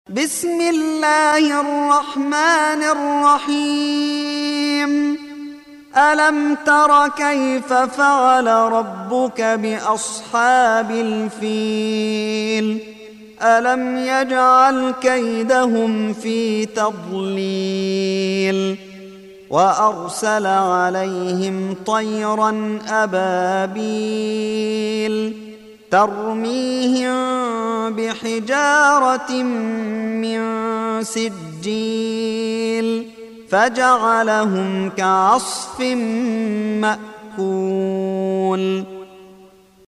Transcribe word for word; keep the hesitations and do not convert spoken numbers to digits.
بسم الله الرحمن الرحيم ألم تر كيف فعل ربك بأصحاب الفيل ألم يجعل كيدهم في تضليل وأرسل عليهم طيرا أبابيل ترميهم بحجارة من سجيل فجعلهم كعصف مأكول